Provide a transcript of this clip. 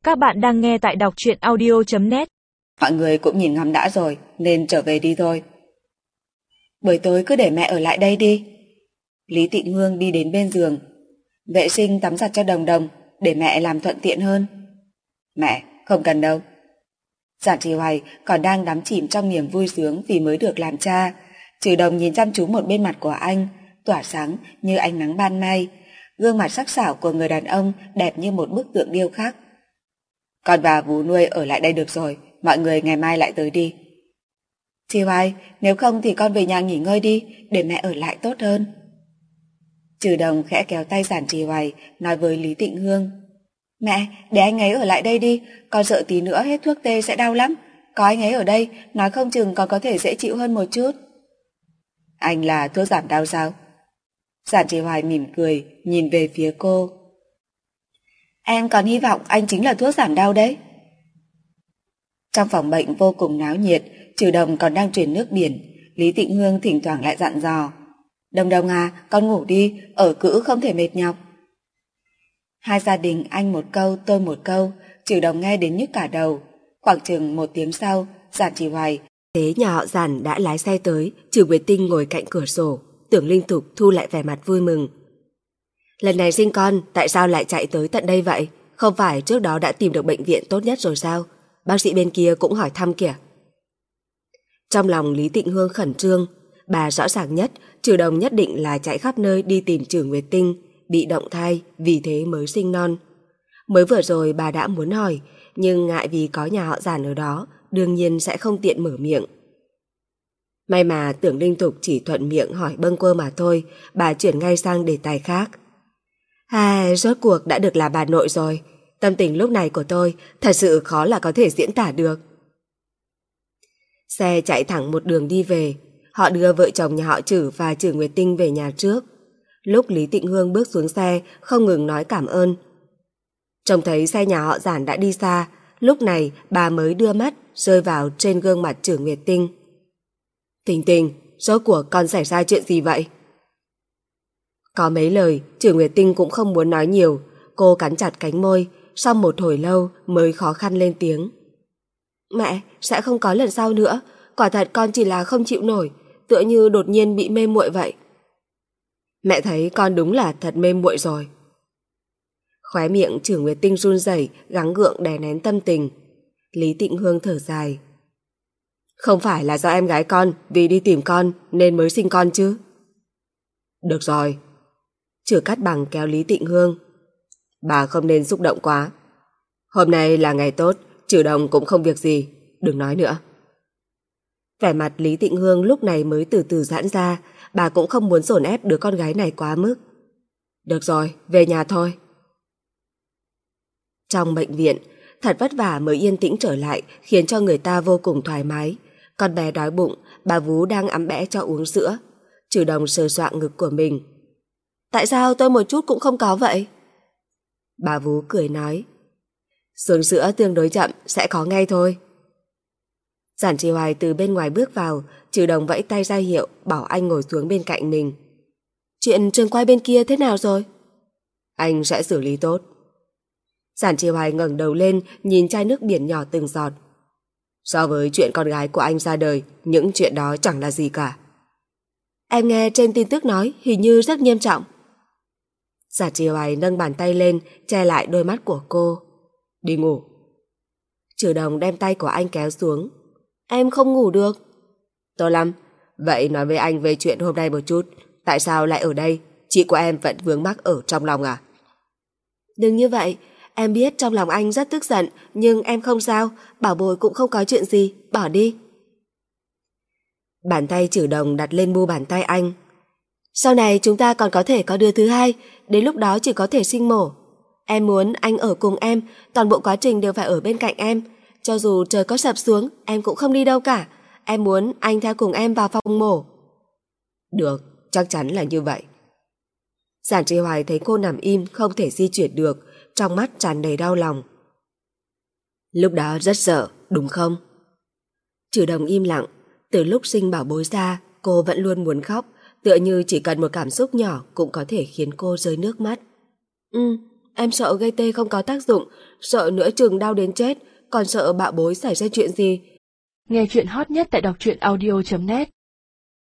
Các bạn đang nghe tại đọc truyện audio.net. Mọi người cũng nhìn ngắm đã rồi, nên trở về đi thôi. Buổi tối cứ để mẹ ở lại đây đi. Lý Tịnh Hương đi đến bên giường. Vệ sinh tắm giặt cho Đồng Đồng, để mẹ làm thuận tiện hơn. Mẹ, không cần đâu. Giản Trì Hoài còn đang đắm chìm trong niềm vui sướng vì mới được làm cha. Trừ Đồng nhìn chăm chú một bên mặt của anh, tỏa sáng như ánh nắng ban mai. Gương mặt sắc sảo của người đàn ông đẹp như một bức tượng điêu khắc. Con và Vú Nuôi ở lại đây được rồi, mọi người ngày mai lại tới đi. Trì Hoài, nếu không thì con về nhà nghỉ ngơi đi, để mẹ ở lại tốt hơn. Trừ Đồng khẽ kéo tay Giản Trì Hoài, nói với Lý Tịnh Hương. Mẹ, để anh ấy ở lại đây đi, con sợ tí nữa hết thuốc tê sẽ đau lắm. Có anh ấy ở đây, nói không chừng con có thể dễ chịu hơn một chút. Anh là thuốc giảm đau sao? Giản Trì Hoài mỉm cười, nhìn về phía cô. Em còn hy vọng anh chính là thuốc giảm đau đấy. Trong phòng bệnh vô cùng náo nhiệt, Trừ Đồng còn đang truyền nước biển. Lý Tịnh Hương thỉnh thoảng lại dặn dò. Đồng Đồng à, con ngủ đi, ở cữ không thể mệt nhọc. Hai gia đình anh một câu tôi một câu, Trừ Đồng nghe đến nhức cả đầu. Khoảng chừng 1 tiếng sau, Giản Trì Hoài thế nhà họ Giản đã lái xe tới. Trừ Nguyệt Tinh ngồi cạnh cửa sổ, Tưởng Linh Thục thu lại vẻ mặt vui mừng. Lần này sinh con, tại sao lại chạy tới tận đây vậy? Không phải trước đó đã tìm được bệnh viện tốt nhất rồi sao? Bác sĩ bên kia cũng hỏi thăm kìa. Trong lòng Lý Tịnh Hương khẩn trương, bà rõ ràng nhất, Trừ Đồng nhất định là chạy khắp nơi đi tìm Trừ Nguyệt Tinh, bị động thai, vì thế mới sinh non. Mới vừa rồi bà đã muốn hỏi, nhưng ngại vì có nhà họ Giản ở đó, đương nhiên sẽ không tiện mở miệng. May mà Tưởng Linh Thục chỉ thuận miệng hỏi bâng quơ mà thôi, bà chuyển ngay sang đề tài khác. Rốt cuộc đã được là bà nội rồi. Tâm tình lúc này của tôi thật sự khó là có thể diễn tả được. Xe chạy thẳng một đường đi về. Họ đưa vợ chồng nhà họ Trừ và Trừ Nguyệt Tinh về nhà trước. Lúc Lý Tịnh Hương bước xuống xe, không ngừng nói cảm ơn. Trông thấy xe nhà họ Giản đã đi xa, lúc này bà mới đưa mắt rơi vào trên gương mặt Trừ Nguyệt Tinh. Tình Tình, rốt cuộc con xảy ra chuyện gì vậy? Có mấy lời, Trừ Nguyệt Tinh cũng không muốn nói nhiều. Cô cắn chặt cánh môi, sau một hồi lâu mới khó khăn lên tiếng. Mẹ, sẽ không có lần sau nữa. Quả thật con chỉ là không chịu nổi, tựa như đột nhiên bị mê muội vậy. Mẹ thấy con đúng là thật mê muội rồi. Khóe miệng Trừ Nguyệt Tinh run rẩy, gắng gượng đè nén tâm tình. Lý Tịnh Hương thở dài. Không phải là do em gái con vì đi tìm con nên mới sinh con chứ? Được rồi. Trừ Cát Bằng kéo Lý Tịnh Hương. Bà không nên xúc động quá. Hôm nay là ngày tốt, Trừ Đồng cũng không việc gì, đừng nói nữa. Vẻ mặt Lý Tịnh Hương lúc này mới từ từ giãn ra, bà cũng không muốn dồn ép đứa con gái này quá mức. Được rồi, về nhà thôi. Trong bệnh viện, thật vất vả mới yên tĩnh trở lại, khiến cho người ta vô cùng thoải mái. Con bé đói bụng, bà Vú đang ẵm bẽ cho uống sữa. Trừ Đồng sờ soạng ngực của mình. Tại sao tôi một chút cũng không có vậy? Bà Vú cười nói. Xuống sữa tương đối chậm, sẽ có ngay thôi. Giản Trì Hoài từ bên ngoài bước vào, Trừ Đồng vẫy tay ra hiệu, bảo anh ngồi xuống bên cạnh mình. Chuyện trường quay bên kia thế nào rồi? Anh sẽ xử lý tốt. Giản Trì Hoài ngẩng đầu lên, nhìn chai nước biển nhỏ từng giọt. So với chuyện con gái của anh ra đời, những chuyện đó chẳng là gì cả. Em nghe trên tin tức nói hình như rất nghiêm trọng. Giản Trì Hoài nâng bàn tay lên, che lại đôi mắt của cô. Đi ngủ. Trừ Đồng đem tay của anh kéo xuống. Em không ngủ được. Tốt lắm. Vậy nói với anh về chuyện hôm nay một chút. Tại sao lại ở đây? Chị của em vẫn vướng mắc ở trong lòng à? Đừng như vậy. Em biết trong lòng anh rất tức giận, nhưng em không sao. Bảo bối cũng không có chuyện gì. Bỏ đi. Bàn tay Trừ Đồng đặt lên mu bàn tay anh. Sau này chúng ta còn có thể có đứa thứ hai. Đến lúc đó chỉ có thể sinh mổ. Em muốn anh ở cùng em, toàn bộ quá trình đều phải ở bên cạnh em. Cho dù trời có sập xuống, em cũng không đi đâu cả. Em muốn anh theo cùng em vào phòng mổ. Được, chắc chắn là như vậy. Giản Trì Hoài thấy cô nằm im, không thể di chuyển được, trong mắt tràn đầy đau lòng. Lúc đó rất sợ, đúng không? Trừ Đồng im lặng. Từ lúc sinh bảo bối ra, cô vẫn luôn muốn khóc, tựa như chỉ cần một cảm xúc nhỏ cũng có thể khiến cô rơi nước mắt. Em sợ gây tê không có tác dụng, sợ nửa chừng đau đến chết, còn sợ bạo bối xảy ra chuyện gì. Nghe chuyện hot nhất tại đọc truyện audio.net